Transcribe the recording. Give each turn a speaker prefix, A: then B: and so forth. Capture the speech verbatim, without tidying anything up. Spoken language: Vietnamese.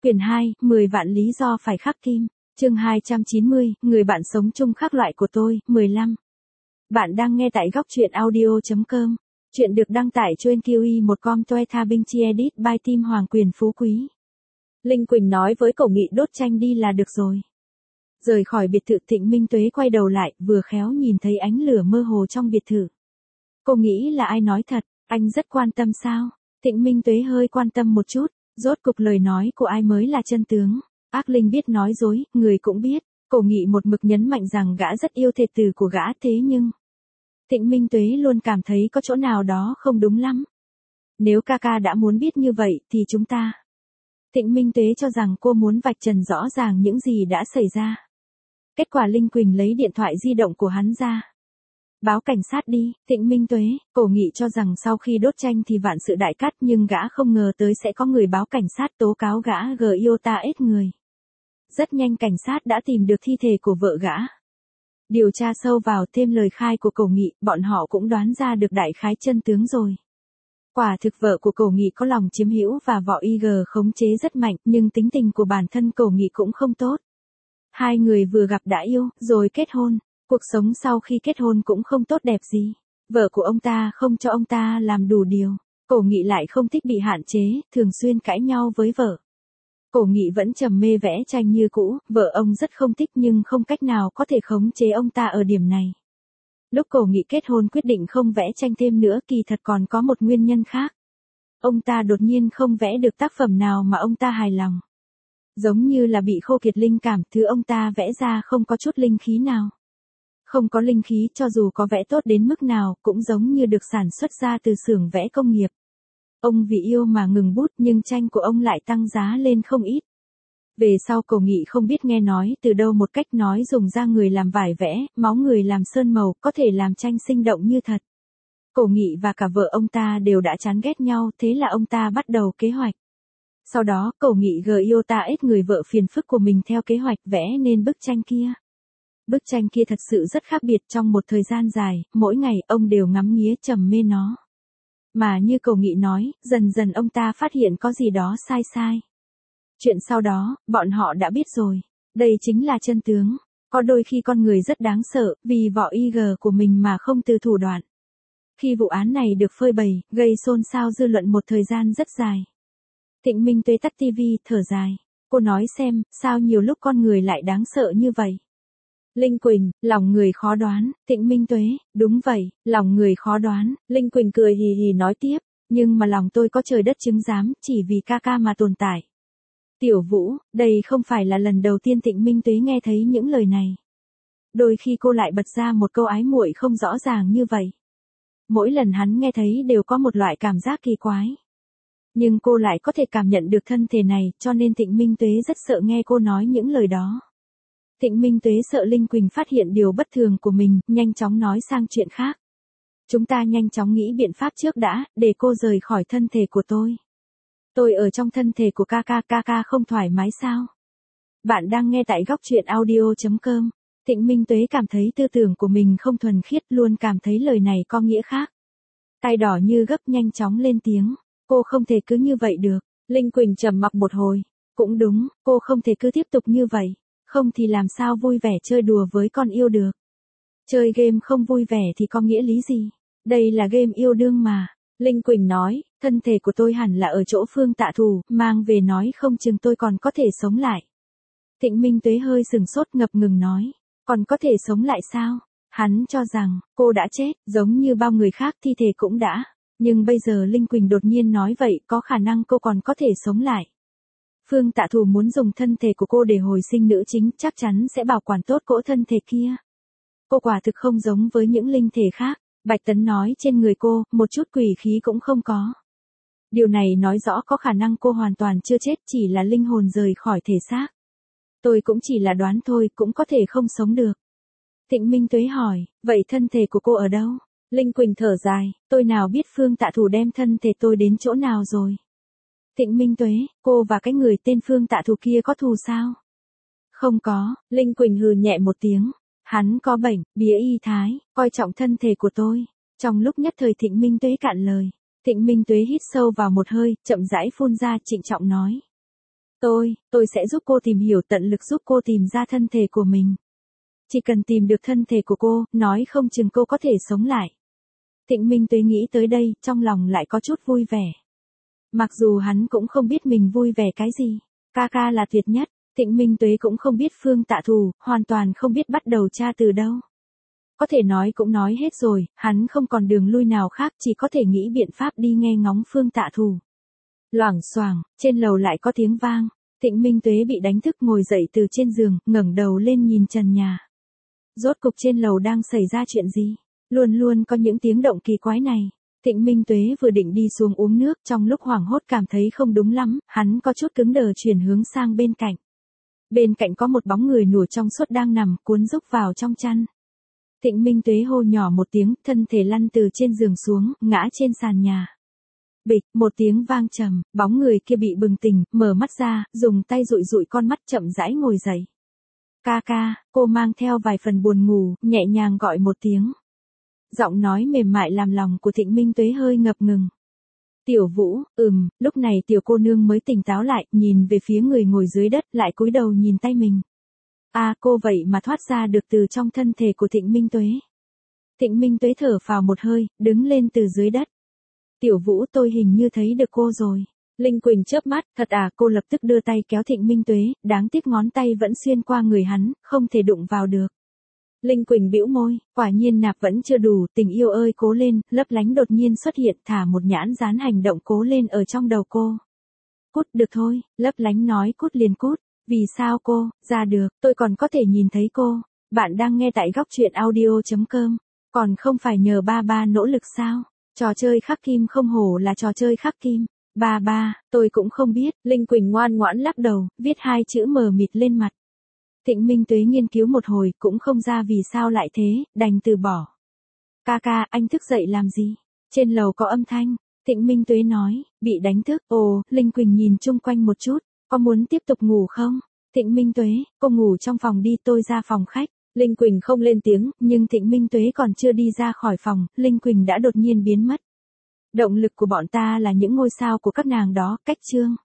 A: Quyển hai, mười vạn lý do phải khắc kim. Chương hai trăm chín mươi, người bạn sống chung khác loại của tôi, mười lăm. Bạn đang nghe tại góc truyện audio chấm com. Chuyện được đăng tải trên Q I một chấm com Toeta Binh Chi Edit by Team Hoàng Quyền Phú Quý. Linh Quỳnh nói với Cổ Nghị đốt tranh đi là được rồi. Rời khỏi biệt thự, Thịnh Minh Tuế quay đầu lại, vừa khéo nhìn thấy ánh lửa mơ hồ trong biệt thự. Cô nghĩ là ai nói thật, anh rất quan tâm sao? Thịnh Minh Tuế hơi quan tâm một chút, rốt cục lời nói của ai mới là chân tướng. Ác Linh biết nói dối, người cũng biết. Cổ Nghị một mực nhấn mạnh rằng gã rất yêu thê tử của gã, thế nhưng Thịnh Minh Tuế luôn cảm thấy có chỗ nào đó không đúng lắm. Nếu ca ca đã muốn biết như vậy thì chúng ta. Thịnh Minh Tuế cho rằng cô muốn vạch trần rõ ràng những gì đã xảy ra. Kết quả Linh Quỳnh lấy điện thoại di động của hắn ra. Báo cảnh sát đi, Thịnh Minh Tuế. Cổ Nghị cho rằng sau khi đốt tranh thì vạn sự đại cát, nhưng gã không ngờ tới sẽ có người báo cảnh sát tố cáo gã gờ yêu ta ết người. Rất nhanh cảnh sát đã tìm được thi thể của vợ gã. Điều tra sâu vào thêm lời khai của Cổ Nghị, bọn họ cũng đoán ra được đại khái chân tướng rồi. Quả thực vợ của Cổ Nghị có lòng chiếm hữu và võ i giê khống chế rất mạnh, nhưng tính tình của bản thân Cổ Nghị cũng không tốt. Hai người vừa gặp đã yêu, rồi kết hôn. Cuộc sống sau khi kết hôn cũng không tốt đẹp gì. Vợ của ông ta không cho ông ta làm đủ điều. Cổ Nghị lại không thích bị hạn chế, thường xuyên cãi nhau với vợ. Cổ Nghị vẫn trầm mê vẽ tranh như cũ, vợ ông rất không thích nhưng không cách nào có thể khống chế ông ta ở điểm này. Lúc Cổ Nghị kết hôn quyết định không vẽ tranh thêm nữa, kỳ thật còn có một nguyên nhân khác. Ông ta đột nhiên không vẽ được tác phẩm nào mà ông ta hài lòng. Giống như là bị khô kiệt linh cảm, thứ ông ta vẽ ra không có chút linh khí nào. Không có linh khí, cho dù có vẽ tốt đến mức nào, cũng giống như được sản xuất ra từ xưởng vẽ công nghiệp. Ông vì yêu mà ngừng bút, nhưng tranh của ông lại tăng giá lên không ít. Về sau Cổ Nghị không biết nghe nói từ đâu một cách nói dùng da người làm vải vẽ, máu người làm sơn màu, có thể làm tranh sinh động như thật. Cổ Nghị và cả vợ ông ta đều đã chán ghét nhau, thế là ông ta bắt đầu kế hoạch. Sau đó, Cổ Nghị gờ yêu ta ết người vợ phiền phức của mình theo kế hoạch vẽ nên bức tranh kia. Bức tranh kia thật sự rất khác biệt, trong một thời gian dài, mỗi ngày ông đều ngắm nghía trầm mê nó. Mà như Cổ Nghị nói, dần dần ông ta phát hiện có gì đó sai sai. Chuyện sau đó, bọn họ đã biết rồi. Đây chính là chân tướng. Có đôi khi con người rất đáng sợ, vì võ i giê của mình mà không từ thủ đoạn. Khi vụ án này được phơi bày, gây xôn xao dư luận một thời gian rất dài. Thịnh Minh Tuế tắt tivi, thở dài. Cô nói xem, sao nhiều lúc con người lại đáng sợ như vậy? Linh Quỳnh, lòng người khó đoán. Thịnh Minh Tuế, đúng vậy, lòng người khó đoán. Linh Quỳnh cười hì hì nói tiếp, nhưng mà lòng tôi có trời đất chứng giám, chỉ vì ca ca mà tồn tại. Tiểu Vũ, đây không phải là lần đầu tiên Thịnh Minh Tuế nghe thấy những lời này. Đôi khi cô lại bật ra một câu ái muội không rõ ràng như vậy. Mỗi lần hắn nghe thấy đều có một loại cảm giác kỳ quái. Nhưng cô lại có thể cảm nhận được thân thể này, cho nên Thịnh Minh Tuế rất sợ nghe cô nói những lời đó. Thịnh Minh Tuế sợ Linh Quỳnh phát hiện điều bất thường của mình, nhanh chóng nói sang chuyện khác. Chúng ta nhanh chóng nghĩ biện pháp trước đã, để cô rời khỏi thân thể của tôi. Tôi ở trong thân thể của ca ca, ca ca không thoải mái sao? Bạn đang nghe tại góc truyện audio chấm com. Thịnh Minh Tuế cảm thấy tư tưởng của mình không thuần khiết, luôn cảm thấy lời này có nghĩa khác. Tai đỏ như gấp nhanh chóng lên tiếng. Cô không thể cứ như vậy được. Linh Quỳnh trầm mặc một hồi. Cũng đúng, cô không thể cứ tiếp tục như vậy. Không thì làm sao vui vẻ chơi đùa với con yêu được. Chơi game không vui vẻ thì có nghĩa lý gì? Đây là game yêu đương mà. Linh Quỳnh nói, thân thể của tôi hẳn là ở chỗ Phương Tạ Thù, mang về nói không chừng tôi còn có thể sống lại. Thịnh Minh Tuế hơi sừng sốt ngập ngừng nói, còn có thể sống lại sao? Hắn cho rằng, cô đã chết, giống như bao người khác thi thể cũng đã. Nhưng bây giờ Linh Quỳnh đột nhiên nói vậy, có khả năng cô còn có thể sống lại. Phương Tạ Thù muốn dùng thân thể của cô để hồi sinh nữ chính, chắc chắn sẽ bảo quản tốt cỗ thân thể kia. Cô quả thực không giống với những linh thể khác. Bạch Tấn nói trên người cô, một chút quỷ khí cũng không có. Điều này nói rõ có khả năng cô hoàn toàn chưa chết, chỉ là linh hồn rời khỏi thể xác. Tôi cũng chỉ là đoán thôi, cũng có thể không sống được. Thịnh Minh Tuế hỏi, vậy thân thể của cô ở đâu? Linh Quỳnh thở dài, tôi nào biết Phương Tạ Thù đem thân thể tôi đến chỗ nào rồi. Thịnh Minh Tuế, cô và cái người tên Phương Tạ Thù kia có thù sao? Không có, Linh Quỳnh hừ nhẹ một tiếng. Hắn có bệnh, bía y thái, coi trọng thân thể của tôi. Trong lúc nhất thời Thịnh Minh Tuế cạn lời. Thịnh Minh Tuế hít sâu vào một hơi, chậm rãi phun ra, trịnh trọng nói. Tôi, tôi sẽ giúp cô tìm hiểu, tận lực giúp cô tìm ra thân thể của mình. Chỉ cần tìm được thân thể của cô, nói không chừng cô có thể sống lại. Thịnh Minh Tuế nghĩ tới đây, trong lòng lại có chút vui vẻ. Mặc dù hắn cũng không biết mình vui vẻ cái gì. Ca ca là tuyệt nhất. Thịnh Minh Tuế cũng không biết Phương Tạ Thù, hoàn toàn không biết bắt đầu tra từ đâu. Có thể nói cũng nói hết rồi, hắn không còn đường lui nào khác, chỉ có thể nghĩ biện pháp đi nghe ngóng Phương Tạ Thù. Loảng xoảng, trên lầu lại có tiếng vang. Thịnh Minh Tuế bị đánh thức ngồi dậy từ trên giường, ngẩng đầu lên nhìn trần nhà. Rốt cục trên lầu đang xảy ra chuyện gì? Luôn luôn có những tiếng động kỳ quái này. Thịnh Minh Tuế vừa định đi xuống uống nước, trong lúc hoảng hốt cảm thấy không đúng lắm, hắn có chút cứng đờ chuyển hướng sang bên cạnh. Bên cạnh có một bóng người nửa trong suốt đang nằm, cuốn rúc vào trong chăn. Thịnh Minh Tuế hô nhỏ một tiếng, thân thể lăn từ trên giường xuống, ngã trên sàn nhà. Bịch, một tiếng vang trầm, bóng người kia bị bừng tỉnh, mở mắt ra, dùng tay dụi dụi con mắt chậm rãi ngồi dậy. Ca ca, cô mang theo vài phần buồn ngủ, nhẹ nhàng gọi một tiếng. Giọng nói mềm mại làm lòng của Thịnh Minh Tuế hơi ngập ngừng. Tiểu Vũ, ừm, lúc này tiểu cô nương mới tỉnh táo lại, nhìn về phía người ngồi dưới đất, lại cúi đầu nhìn tay mình. À, cô vậy mà thoát ra được từ trong thân thể của Thịnh Minh Tuế. Thịnh Minh Tuế thở phào một hơi, đứng lên từ dưới đất. Tiểu Vũ, tôi hình như thấy được cô rồi. Linh Quỳnh chớp mắt, thật à, cô lập tức đưa tay kéo Thịnh Minh Tuế, đáng tiếc ngón tay vẫn xuyên qua người hắn, không thể đụng vào được. Linh Quỳnh bĩu môi, quả nhiên nạp vẫn chưa đủ, tình yêu ơi cố lên, lấp lánh đột nhiên xuất hiện, thả một nhãn dán hành động cố lên ở trong đầu cô. Cút, được thôi, lấp lánh nói cút liền cút. Vì sao cô, ra được, tôi còn có thể nhìn thấy cô. Bạn đang nghe tại góc truyện audio chấm com, còn không phải nhờ ba ba nỗ lực sao? Trò chơi khắc kim không hổ là trò chơi khắc kim. Ba ba, tôi cũng không biết, Linh Quỳnh ngoan ngoãn lắc đầu, viết hai chữ mờ mịt lên mặt. Thịnh Minh Tuế nghiên cứu một hồi, cũng không ra vì sao lại thế, đành từ bỏ. Ca ca, anh thức dậy làm gì? Trên lầu có âm thanh. Thịnh Minh Tuế nói, bị đánh thức. Ồ, Linh Quỳnh nhìn chung quanh một chút, có muốn tiếp tục ngủ không? Thịnh Minh Tuế, cô ngủ trong phòng đi, tôi ra phòng khách. Linh Quỳnh không lên tiếng, nhưng Thịnh Minh Tuế còn chưa đi ra khỏi phòng, Linh Quỳnh đã đột nhiên biến mất. Động lực của bọn ta là những ngôi sao của các nàng đó, cách chương.